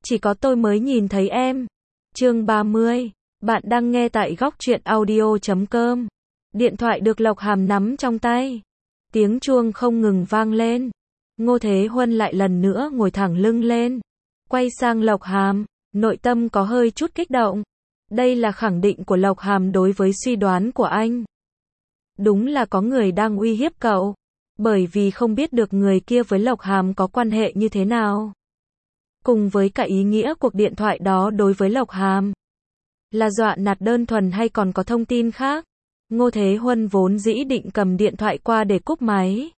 Chỉ có tôi mới nhìn thấy em. Chương 30. Bạn đang nghe tại góc truyện audio.com. Điện thoại được Lộc Hàm nắm trong tay. Tiếng chuông không ngừng vang lên. Ngô Thế Huân lại lần nữa ngồi thẳng lưng lên. Quay sang Lộc Hàm, nội tâm có hơi chút kích động. Đây là khẳng định của Lộc Hàm đối với suy đoán của anh. Đúng là có người đang uy hiếp cậu. Bởi vì không biết được người kia với Lộc Hàm có quan hệ như thế nào. Cùng với cả ý nghĩa cuộc điện thoại đó đối với Lộc Hàm. Là dọa nạt đơn thuần hay còn có thông tin khác? Ngô Thế Huân vốn dĩ định cầm điện thoại qua để cúp máy.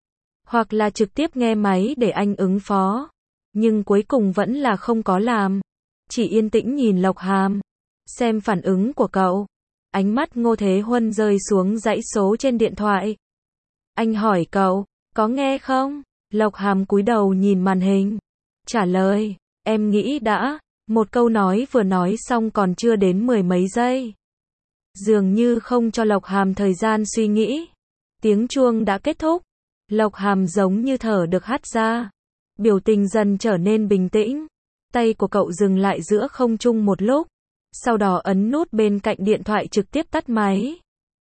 Hoặc là trực tiếp nghe máy để anh ứng phó. Nhưng cuối cùng vẫn là không có làm. Chỉ yên tĩnh nhìn Lộc Hàm. Xem phản ứng của cậu. Ánh mắt Ngô Thế Huân rơi xuống dãy số trên điện thoại. Anh hỏi cậu, có nghe không? Lộc Hàm cúi đầu nhìn màn hình. Trả lời, em nghĩ đã. Một câu nói vừa nói xong còn chưa đến 10 mấy giây. Dường như không cho Lộc Hàm thời gian suy nghĩ. Tiếng chuông đã kết thúc. Lộc Hàm giống như thở được hắt ra. Biểu tình dần trở nên bình tĩnh. Tay của cậu dừng lại giữa không trung một lúc. Sau đó ấn nút bên cạnh điện thoại trực tiếp tắt máy.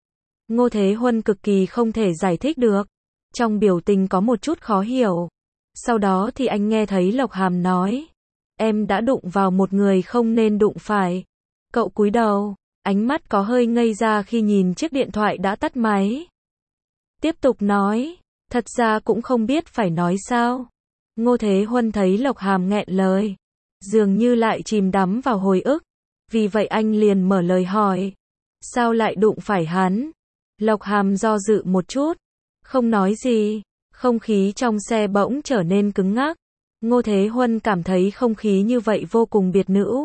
Ngô Thế Huân cực kỳ không thể giải thích được. Trong biểu tình có một chút khó hiểu. Sau đó thì anh nghe thấy Lộc Hàm nói. Em đã đụng vào một người không nên đụng phải. Cậu cúi đầu, ánh mắt có hơi ngây ra khi nhìn chiếc điện thoại đã tắt máy. Tiếp tục nói, thật ra cũng không biết phải nói sao. Ngô Thế Huân thấy Lộc Hàm nghẹn lời. Dường như lại chìm đắm vào hồi ức. Vì vậy anh liền mở lời hỏi. Sao lại đụng phải hắn? Lộc Hàm do dự một chút. Không nói gì. Không khí trong xe bỗng trở nên cứng ngắc. Ngô Thế Huân cảm thấy không khí như vậy vô cùng biệt nữ.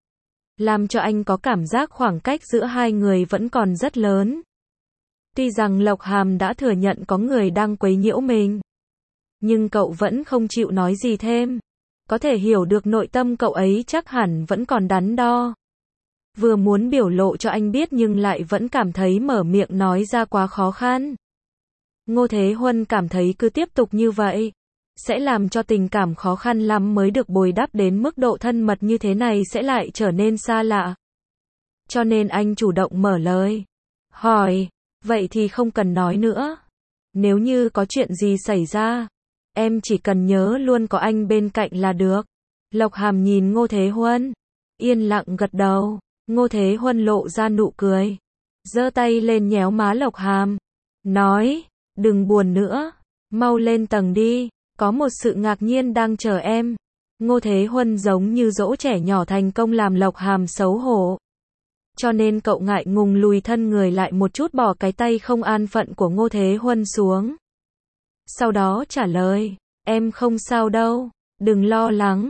Làm cho anh có cảm giác khoảng cách giữa hai người vẫn còn rất lớn. Tuy rằng Lộc Hàm đã thừa nhận có người đang quấy nhiễu mình. Nhưng cậu vẫn không chịu nói gì thêm. Có thể hiểu được nội tâm cậu ấy chắc hẳn vẫn còn đắn đo. Vừa muốn biểu lộ cho anh biết nhưng lại vẫn cảm thấy mở miệng nói ra quá khó khăn. Ngô Thế Huân cảm thấy cứ tiếp tục như vậy. Sẽ làm cho tình cảm khó khăn lắm mới được bồi đắp đến mức độ thân mật như thế này sẽ lại trở nên xa lạ. Cho nên anh chủ động mở lời. Hỏi, vậy thì không cần nói nữa. Nếu như có chuyện gì xảy ra, em chỉ cần nhớ luôn có anh bên cạnh là được. Lộc Hàm nhìn Ngô Thế Huân. Yên lặng gật đầu. Ngô Thế Huân lộ ra nụ cười. Giơ tay lên nhéo má Lộc Hàm. Nói, đừng buồn nữa. Mau lên tầng đi. Có một sự ngạc nhiên đang chờ em. Ngô Thế Huân giống như dỗ trẻ nhỏ thành công làm Lộc Hàm xấu hổ. Cho nên cậu ngại ngùng lùi thân người lại một chút bỏ cái tay không an phận của Ngô Thế Huân xuống. Sau đó trả lời, em không sao đâu, đừng lo lắng,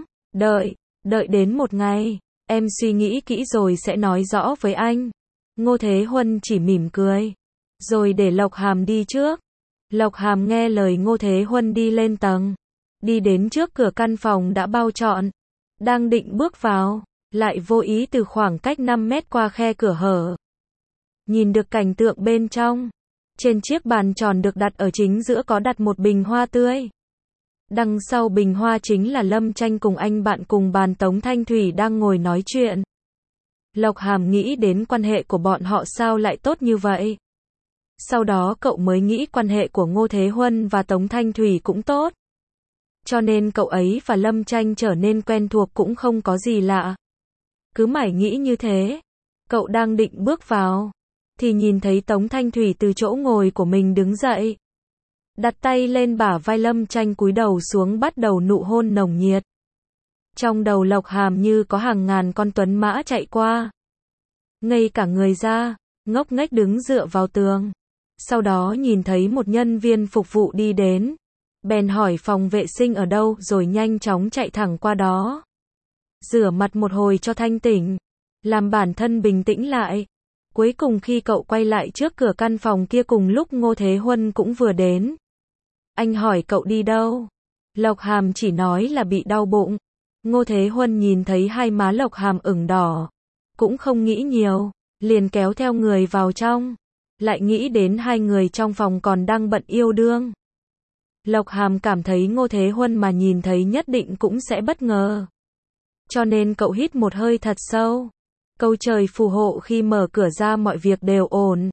đợi đến một ngày, em suy nghĩ kỹ rồi sẽ nói rõ với anh. Ngô Thế Huân chỉ mỉm cười, rồi để Lộc Hàm đi trước. Lộc Hàm nghe lời Ngô Thế Huân đi lên tầng, đi đến trước cửa căn phòng đã bao trọn, đang định bước vào, lại vô ý từ khoảng cách 5 mét qua khe cửa hở. Nhìn được cảnh tượng bên trong, trên chiếc bàn tròn được đặt ở chính giữa có đặt một bình hoa tươi. Đằng sau bình hoa chính là Lâm Tranh cùng anh bạn cùng bàn Tống Thanh Thủy đang ngồi nói chuyện. Lộc Hàm nghĩ đến quan hệ của bọn họ sao lại tốt như vậy. Sau đó cậu mới nghĩ quan hệ của Ngô Thế Huân và Tống Thanh Thủy cũng tốt. Cho nên cậu ấy và Lâm Tranh trở nên quen thuộc cũng không có gì lạ. Cứ mãi nghĩ như thế. Cậu đang định bước vào. Thì nhìn thấy Tống Thanh Thủy từ chỗ ngồi của mình đứng dậy. Đặt tay lên bả vai Lâm Tranh cúi đầu xuống bắt đầu nụ hôn nồng nhiệt. Trong đầu Lộc Hàm như có hàng ngàn con tuấn mã chạy qua. Ngây cả người ra, ngốc nghếch đứng dựa vào tường. Sau đó nhìn thấy một nhân viên phục vụ đi đến. Bèn hỏi phòng vệ sinh ở đâu rồi nhanh chóng chạy thẳng qua đó. Rửa mặt một hồi cho thanh tỉnh. Làm bản thân bình tĩnh lại. Cuối cùng khi cậu quay lại trước cửa căn phòng kia cùng lúc Ngô Thế Huân cũng vừa đến. Anh hỏi cậu đi đâu? Lộc Hàm chỉ nói là bị đau bụng. Ngô Thế Huân nhìn thấy hai má Lộc Hàm ửng đỏ. Cũng không nghĩ nhiều. Liền kéo theo người vào trong. Lại nghĩ đến hai người trong phòng còn đang bận yêu đương. Lộc Hàm cảm thấy Ngô Thế Huân mà nhìn thấy nhất định cũng sẽ bất ngờ. Cho nên cậu hít một hơi thật sâu. Câu trời phù hộ khi mở cửa ra mọi việc đều ổn.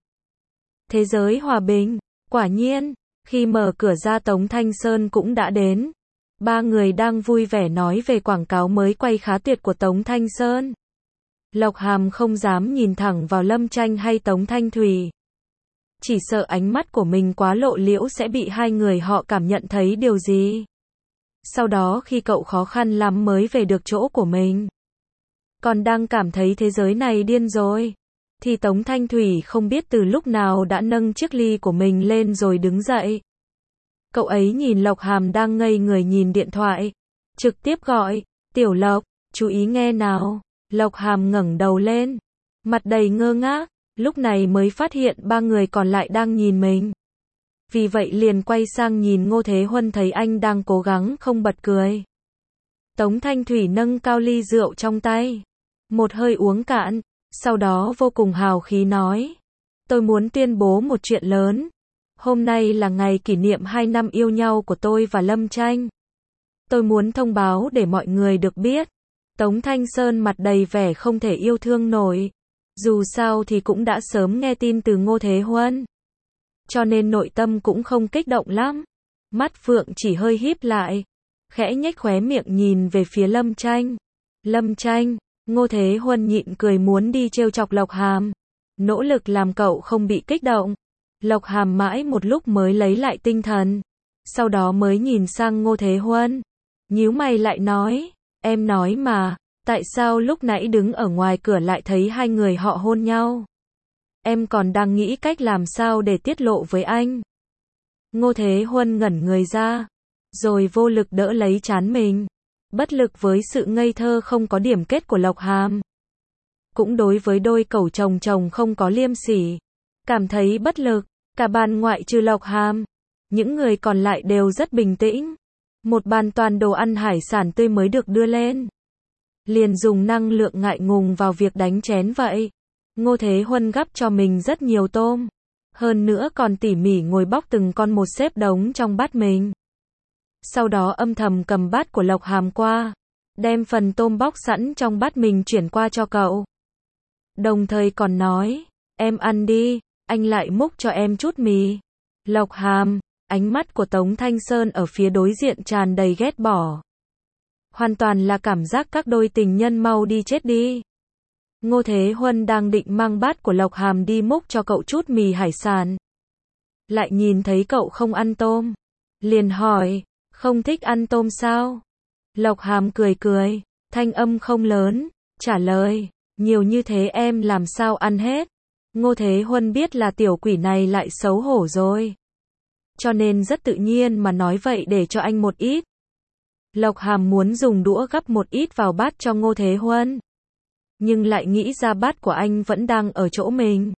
Thế giới hòa bình. Quả nhiên, khi mở cửa ra Tống Thanh Sơn cũng đã đến. Ba người đang vui vẻ nói về quảng cáo mới quay khá tuyệt của Tống Thanh Sơn. Lộc Hàm không dám nhìn thẳng vào Lâm Tranh hay Tống Thanh Thủy. Chỉ sợ ánh mắt của mình quá lộ liễu sẽ bị hai người họ cảm nhận thấy điều gì. Sau đó khi cậu khó khăn lắm mới về được chỗ của mình, còn đang cảm thấy thế giới này điên rồi, thì Tống Thanh Thủy không biết từ lúc nào đã nâng chiếc ly của mình lên rồi đứng dậy. Cậu ấy nhìn Lộc Hàm đang ngây người nhìn điện thoại, trực tiếp gọi, Tiểu Lộc, chú ý nghe nào. Lộc Hàm ngẩng đầu lên, mặt đầy ngơ ngác, lúc này mới phát hiện ba người còn lại đang nhìn mình. Vì vậy liền quay sang nhìn Ngô Thế Huân thấy anh đang cố gắng không bật cười. Tống Thanh Thủy nâng cao ly rượu trong tay, một hơi uống cạn, sau đó vô cùng hào khí nói, tôi muốn tuyên bố một chuyện lớn. Hôm nay là ngày kỷ niệm 2 năm yêu nhau của tôi và Lâm Tranh. Tôi muốn thông báo để mọi người được biết. Tống Thanh Sơn mặt đầy vẻ không thể yêu thương nổi. Dù sao thì cũng đã sớm nghe tin từ Ngô Thế Huân, cho nên nội tâm cũng không kích động lắm. Mắt Phượng chỉ hơi híp lại, khẽ nhếch khóe miệng nhìn về phía Lâm Tranh. Lâm Tranh, Ngô Thế Huân nhịn cười muốn đi trêu chọc Lộc Hàm, nỗ lực làm cậu không bị kích động. Lộc Hàm mãi một lúc mới lấy lại tinh thần, sau đó mới nhìn sang Ngô Thế Huân, nhíu mày lại nói, em nói mà, tại sao lúc nãy đứng ở ngoài cửa lại thấy hai người họ hôn nhau? Em còn đang nghĩ cách làm sao để tiết lộ với anh. Ngô Thế Huân ngẩn người ra, rồi vô lực đỡ lấy trán mình, bất lực với sự ngây thơ không có điểm kết của Lộc Hàm. Cũng đối với đôi cẩu chồng chồng không có liêm sỉ, cảm thấy bất lực. Cả bàn ngoại trừ Lộc Hàm, những người còn lại đều rất bình tĩnh. Một bàn toàn đồ ăn hải sản tươi mới được đưa lên, liền dùng năng lượng ngại ngùng vào việc đánh chén vậy. Ngô Thế Huân gắp cho mình rất nhiều tôm, hơn nữa còn tỉ mỉ ngồi bóc từng con một xếp đống trong bát mình. Sau đó âm thầm cầm bát của Lộc Hàm qua, đem phần tôm bóc sẵn trong bát mình chuyển qua cho cậu. Đồng thời còn nói, em ăn đi, anh lại múc cho em chút mì. Lộc Hàm, ánh mắt của Tống Thanh Sơn ở phía đối diện tràn đầy ghét bỏ. Hoàn toàn là cảm giác các đôi tình nhân mau đi chết đi. Ngô Thế Huân đang định mang bát của Lộc Hàm đi múc cho cậu chút mì hải sản, lại nhìn thấy cậu không ăn tôm, liền hỏi, không thích ăn tôm sao? Lộc Hàm cười cười, thanh âm không lớn, trả lời, nhiều như thế em làm sao ăn hết? Ngô Thế Huân biết là tiểu quỷ này lại xấu hổ rồi, cho nên rất tự nhiên mà nói vậy để cho anh một ít. Lộc Hàm muốn dùng đũa gắp một ít vào bát cho Ngô Thế Huân, nhưng lại nghĩ ra bát của anh vẫn đang ở chỗ mình.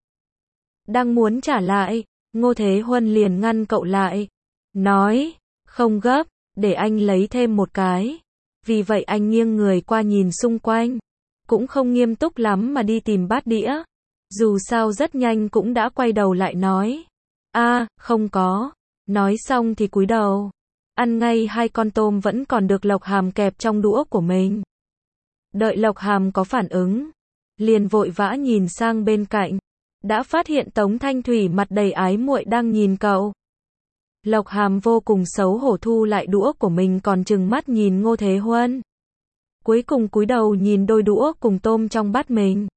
Đang muốn trả lại, Ngô Thế Huân liền ngăn cậu lại, nói, không gấp, để anh lấy thêm một cái. Vì vậy anh nghiêng người qua nhìn xung quanh, cũng không nghiêm túc lắm mà đi tìm bát đĩa. Dù sao rất nhanh cũng đã quay đầu lại nói, không có. Nói xong thì cúi đầu, ăn ngay 2 con tôm vẫn còn được Lộc Hàm kẹp trong đũa của mình. Đợi Lộc Hàm có phản ứng, liền vội vã nhìn sang bên cạnh, đã phát hiện Tống Thanh Thủy mặt đầy ái muội đang nhìn cậu. Lộc Hàm vô cùng xấu hổ thu lại đũa của mình còn trừng mắt nhìn Ngô Thế Huân. Cuối cùng cúi đầu nhìn đôi đũa cùng tôm trong bát mình.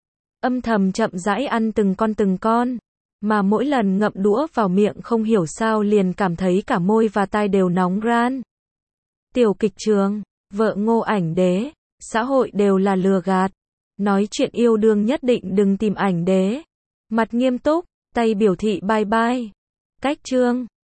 Âm thầm chậm rãi ăn từng con, mà mỗi lần ngậm đũa vào miệng không hiểu sao liền cảm thấy cả môi và tai đều nóng ran. Tiểu kịch trường, vợ Ngô Ảnh Đế, xã hội đều là lừa gạt. Nói chuyện yêu đương nhất định đừng tìm Ảnh Đế. Mặt nghiêm túc, tay biểu thị bye bye. Cách chương